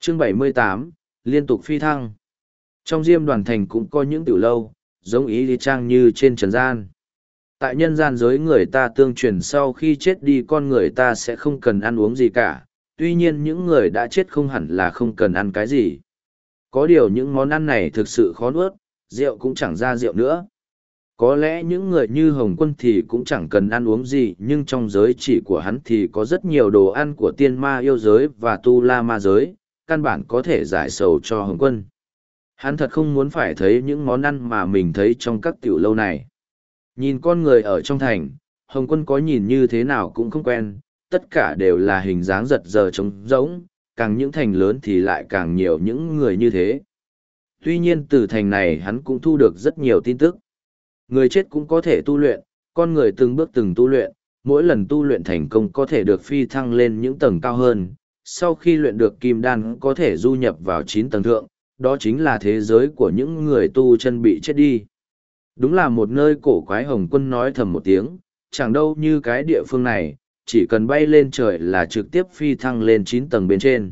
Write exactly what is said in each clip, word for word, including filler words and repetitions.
Chương bảy mươi tám, liên tục phi thăng. Trong Diêm Đoàn Thành cũng có những tiểu lâu, giống ý lý trang như trên trần gian. Tại nhân gian giới người ta tương truyền sau khi chết đi con người ta sẽ không cần ăn uống gì cả, tuy nhiên những người đã chết không hẳn là không cần ăn cái gì. Có điều những món ăn này thực sự khó nuốt, rượu cũng chẳng ra rượu nữa. Có lẽ những người như Hồng Quân thì cũng chẳng cần ăn uống gì, nhưng trong giới chỉ của hắn thì có rất nhiều đồ ăn của tiên ma yêu giới và tu la ma giới, căn bản có thể giải sầu cho Hồng Quân. Hắn thật không muốn phải thấy những món ăn mà mình thấy trong các tiểu lâu này. Nhìn con người ở trong thành, Hồng Quân có nhìn như thế nào cũng không quen, tất cả đều là hình dáng giật giờ trống rỗng, càng những thành lớn thì lại càng nhiều những người như thế. Tuy nhiên từ thành này hắn cũng thu được rất nhiều tin tức. Người chết cũng có thể tu luyện, con người từng bước từng tu luyện, mỗi lần tu luyện thành công có thể được phi thăng lên những tầng cao hơn. Sau khi luyện được kim đan có thể du nhập vào chín tầng thượng, đó chính là thế giới của những người tu chân bị chết đi. Đúng là một nơi cổ quái. Hồng Quân nói thầm một tiếng, chẳng đâu như cái địa phương này, chỉ cần bay lên trời là trực tiếp phi thăng lên chín tầng bên trên.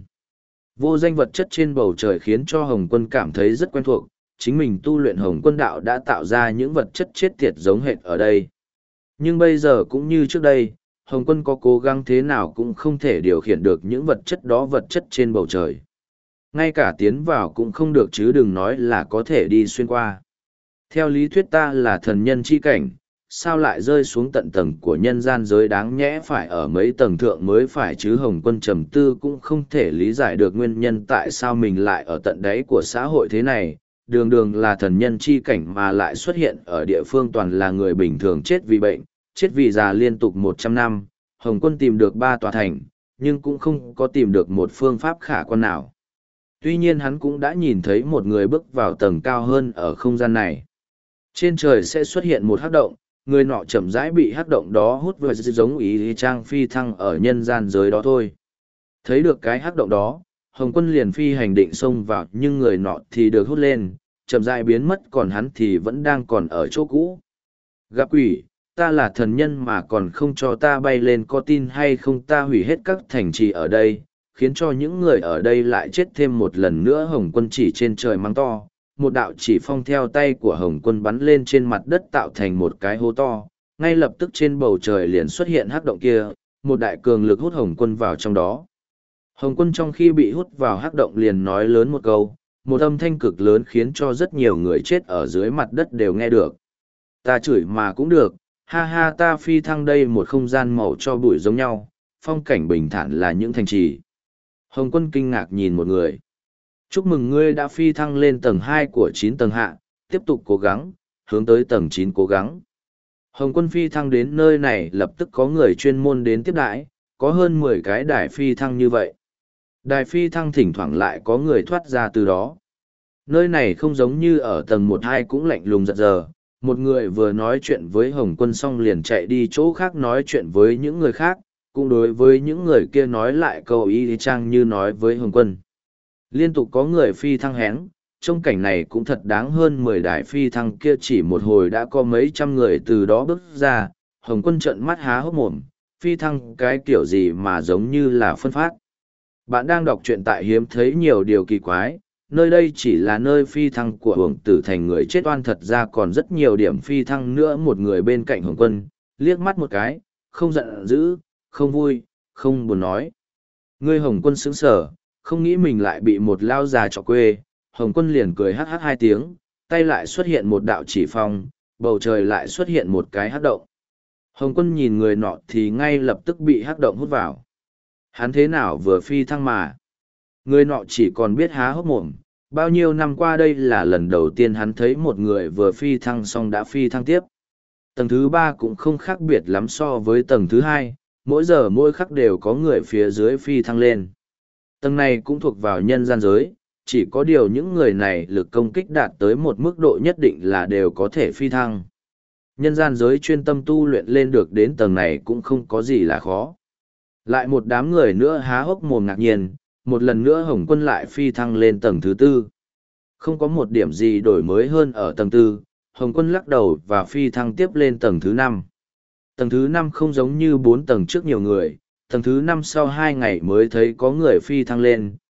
Vô danh vật chất trên bầu trời khiến cho Hồng Quân cảm thấy rất quen thuộc, chính mình tu luyện Hồng Quân đạo đã tạo ra những vật chất chết tiệt giống hệt ở đây. Nhưng bây giờ cũng như trước đây, Hồng Quân có cố gắng thế nào cũng không thể điều khiển được những vật chất đó, vật chất trên bầu trời. Ngay cả tiến vào cũng không được, chứ đừng nói là có thể đi xuyên qua. Theo lý thuyết ta là thần nhân chi cảnh, sao lại rơi xuống tận tầng của nhân gian giới, đáng nhẽ phải ở mấy tầng thượng mới phải chứ. Hồng Quân trầm tư cũng không thể lý giải được nguyên nhân tại sao mình lại ở tận đáy của xã hội thế này, đường đường là thần nhân chi cảnh mà lại xuất hiện ở địa phương toàn là người bình thường chết vì bệnh, chết vì già liên tục một trăm năm. Hồng Quân tìm được ba tòa thành, nhưng cũng không có tìm được một phương pháp khả quan nào. Tuy nhiên hắn cũng đã nhìn thấy một người bước vào tầng cao hơn ở không gian này. Trên trời sẽ xuất hiện một hắc động, người nọ chậm rãi bị hắc động đó hút vào, giống ý trang phi thăng ở nhân gian giới đó thôi. Thấy được cái hắc động đó, Hồng Quân liền phi hành định xông vào, nhưng người nọ thì được hút lên, chậm rãi biến mất, còn hắn thì vẫn đang còn ở chỗ cũ. Gặp quỷ, ta là thần nhân mà còn không cho ta bay lên, có tin hay không ta hủy hết các thành trì ở đây, khiến cho những người ở đây lại chết thêm một lần nữa. Hồng Quân chỉ trên trời mắng to, một đạo chỉ phong theo tay của Hồng Quân bắn lên trên mặt đất tạo thành một cái hố to, ngay lập tức trên bầu trời liền xuất hiện hắc động kia, một đại cường lực hút Hồng Quân vào trong đó. Hồng Quân trong khi bị hút vào hắc động liền nói lớn một câu, một âm thanh cực lớn khiến cho rất nhiều người chết ở dưới mặt đất đều nghe được. Ta chửi mà cũng được, ha ha, ta phi thăng đây một không gian màu cho bụi giống nhau, phong cảnh bình thản là những thành trì. Hồng Quân kinh ngạc nhìn một người. Chúc mừng ngươi đã phi thăng lên tầng hai của chín tầng hạ, tiếp tục cố gắng, hướng tới tầng chín cố gắng. Hồng Quân phi thăng đến nơi này lập tức có người chuyên môn đến tiếp đãi, có hơn mười cái đài phi thăng như vậy. Đài phi thăng thỉnh thoảng lại có người thoát ra từ đó. Nơi này không giống như ở tầng một hai cũng lạnh lùng giật giờ, một người vừa nói chuyện với Hồng Quân xong liền chạy đi chỗ khác nói chuyện với những người khác, cũng đối với những người kia nói lại câu y chang như nói với Hồng Quân. Liên tục có người phi thăng hén, trông cảnh này cũng thật đáng. Hơn mười đài phi thăng kia chỉ một hồi đã có mấy trăm người từ đó bước ra. Hồng Quân trợn mắt há hốc mồm, phi thăng cái kiểu gì mà giống như là phân phát. Bạn đang đọc truyện tại Hiếm Thấy Nhiều Điều Kỳ Quái, nơi đây chỉ là nơi phi thăng của Hồng Tử Thành, người chết oan, thật ra còn rất nhiều điểm phi thăng nữa. Một người bên cạnh Hồng Quân, liếc mắt một cái, không giận dữ, không vui, không buồn nói. Ngươi Hồng Quân sững sờ, không nghĩ mình lại bị một lao già trọ quê. Hồng Quân liền cười hắc hắc hai tiếng, tay lại xuất hiện một đạo chỉ phong, bầu trời lại xuất hiện một cái hắc động. Hồng Quân nhìn người nọ thì ngay lập tức bị hắc động hút vào. Hắn thế nào vừa phi thăng mà? Người nọ chỉ còn biết há hốc mồm, bao nhiêu năm qua đây là lần đầu tiên hắn thấy một người vừa phi thăng xong đã phi thăng tiếp. Tầng thứ ba cũng không khác biệt lắm so với tầng thứ hai, mỗi giờ mỗi khắc đều có người phía dưới phi thăng lên. Tầng này cũng thuộc vào nhân gian giới, chỉ có điều những người này lực công kích đạt tới một mức độ nhất định là đều có thể phi thăng. Nhân gian giới chuyên tâm tu luyện lên được đến tầng này cũng không có gì là khó. Lại một đám người nữa há hốc mồm ngạc nhiên, một lần nữa Hồng Quân lại phi thăng lên tầng thứ tư. Không có một điểm gì đổi mới hơn ở tầng tư, Hồng Quân lắc đầu và phi thăng tiếp lên tầng thứ năm. Tầng thứ năm không giống như bốn tầng trước nhiều người, tầng thứ năm sau hai ngày mới thấy có người phi thăng lên,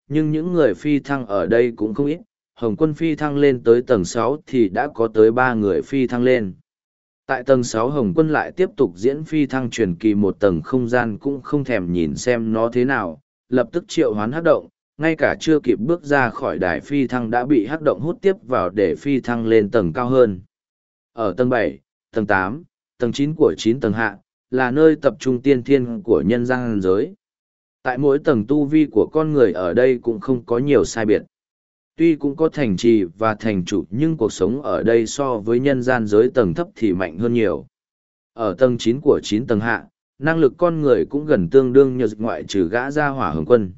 nhưng những người phi thăng ở đây cũng không ít. Hồng Quân phi thăng lên tới tầng sáu thì đã có tới ba người phi thăng lên. Tại tầng sáu Hồng Quân lại tiếp tục diễn phi thăng truyền kỳ một tầng không gian cũng không thèm nhìn xem nó thế nào, lập tức triệu hoán hắc động, ngay cả chưa kịp bước ra khỏi đài phi thăng đã bị hắc động hút tiếp vào để phi thăng lên tầng cao hơn. Ở tầng bảy, tầng tám, tầng chín của chín tầng hạ, là nơi tập trung tiên thiên của nhân gian giới. Tại mỗi tầng tu vi của con người ở đây cũng không có nhiều sai biệt. Tuy cũng có thành trì và thành chủ nhưng cuộc sống ở đây so với nhân gian giới tầng thấp thì mạnh hơn nhiều. Ở tầng chín của chín tầng hạ, năng lực con người cũng gần tương đương như ngoại trừ gã gia hỏa Hồng Quân.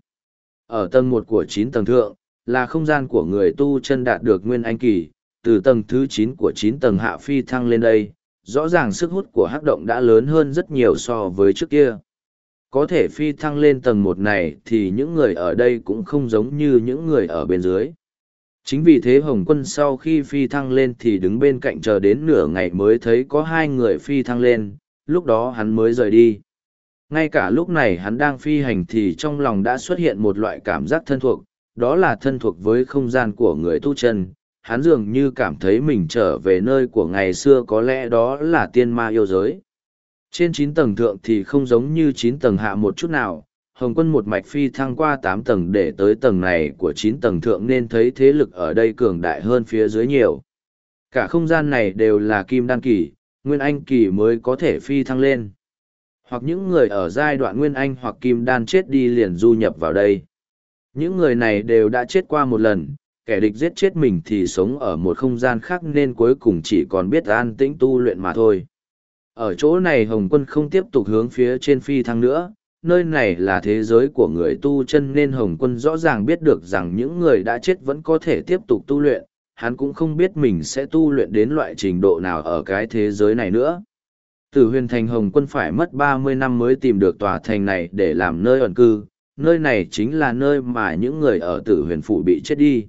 Ở tầng một của chín tầng thượng, là không gian của người tu chân đạt được nguyên anh kỳ, từ tầng thứ chín của chín tầng hạ phi thăng lên đây, rõ ràng sức hút của hắc động đã lớn hơn rất nhiều so với trước kia. Có thể phi thăng lên tầng một này thì những người ở đây cũng không giống như những người ở bên dưới. Chính vì thế Hồng Quân sau khi phi thăng lên thì đứng bên cạnh chờ đến nửa ngày mới thấy có hai người phi thăng lên, lúc đó hắn mới rời đi. Ngay cả lúc này hắn đang phi hành thì trong lòng đã xuất hiện một loại cảm giác thân thuộc, đó là thân thuộc với không gian của người tu chân. Hắn dường như cảm thấy mình trở về nơi của ngày xưa, có lẽ đó là tiên ma yêu giới. Trên chín tầng thượng thì không giống như chín tầng hạ một chút nào, Hồng Quân một mạch phi thăng qua tám tầng để tới tầng này của chín tầng thượng nên thấy thế lực ở đây cường đại hơn phía dưới nhiều. Cả không gian này đều là kim đan kỳ, nguyên anh kỳ mới có thể phi thăng lên. Hoặc những người ở giai đoạn nguyên anh hoặc kim đan chết đi liền du nhập vào đây. Những người này đều đã chết qua một lần, kẻ địch giết chết mình thì sống ở một không gian khác nên cuối cùng chỉ còn biết an tĩnh tu luyện mà thôi. Ở chỗ này Hồng Quân không tiếp tục hướng phía trên phi thăng nữa, nơi này là thế giới của người tu chân nên Hồng Quân rõ ràng biết được rằng những người đã chết vẫn có thể tiếp tục tu luyện, hắn cũng không biết mình sẽ tu luyện đến loại trình độ nào ở cái thế giới này nữa. Từ huyền thành Hồng Quân phải mất ba mươi năm mới tìm được tòa thành này để làm nơi ẩn cư, nơi này chính là nơi mà những người ở tử huyền phủ bị chết đi.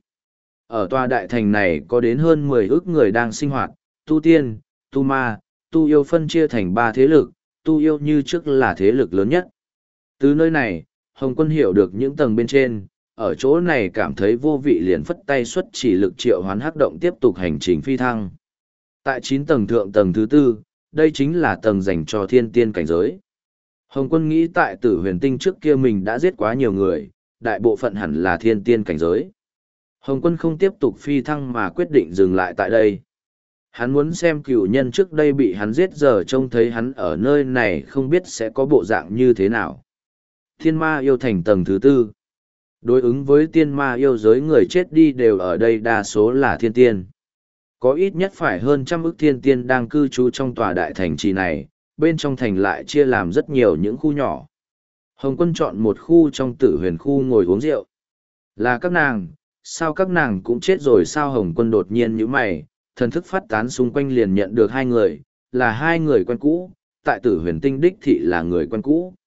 Ở tòa đại thành này có đến hơn mười ức người đang sinh hoạt, tu tiên, tu ma, tu yêu phân chia thành ba thế lực, tu yêu như trước là thế lực lớn nhất. Từ nơi này, Hồng Quân hiểu được những tầng bên trên, ở chỗ này cảm thấy vô vị liền phất tay xuất chỉ lực triệu hoán hắc động tiếp tục hành trình phi thăng. Tại chín tầng thượng tầng thứ tư, đây chính là tầng dành cho thiên tiên cảnh giới. Hồng Quân nghĩ tại tử huyền tinh trước kia mình đã giết quá nhiều người, đại bộ phận hẳn là thiên tiên cảnh giới. Hồng Quân không tiếp tục phi thăng mà quyết định dừng lại tại đây. Hắn muốn xem cựu nhân trước đây bị hắn giết giờ trông thấy hắn ở nơi này không biết sẽ có bộ dạng như thế nào. Thiên ma yêu thành tầng thứ tư. Đối ứng với tiên ma yêu giới người chết đi đều ở đây đa số là thiên tiên. Có ít nhất phải hơn trăm ức thiên tiên đang cư trú trong tòa đại thành trì này, bên trong thành lại chia làm rất nhiều những khu nhỏ. Hồng Quân chọn một khu trong tử huyền khu ngồi uống rượu. Là các nàng, sao các nàng cũng chết rồi sao? Hồng Quân đột nhiên nhíu mày, thần thức phát tán xung quanh liền nhận được hai người, là hai người quen cũ, tại tử huyền tinh đích thị là người quen cũ.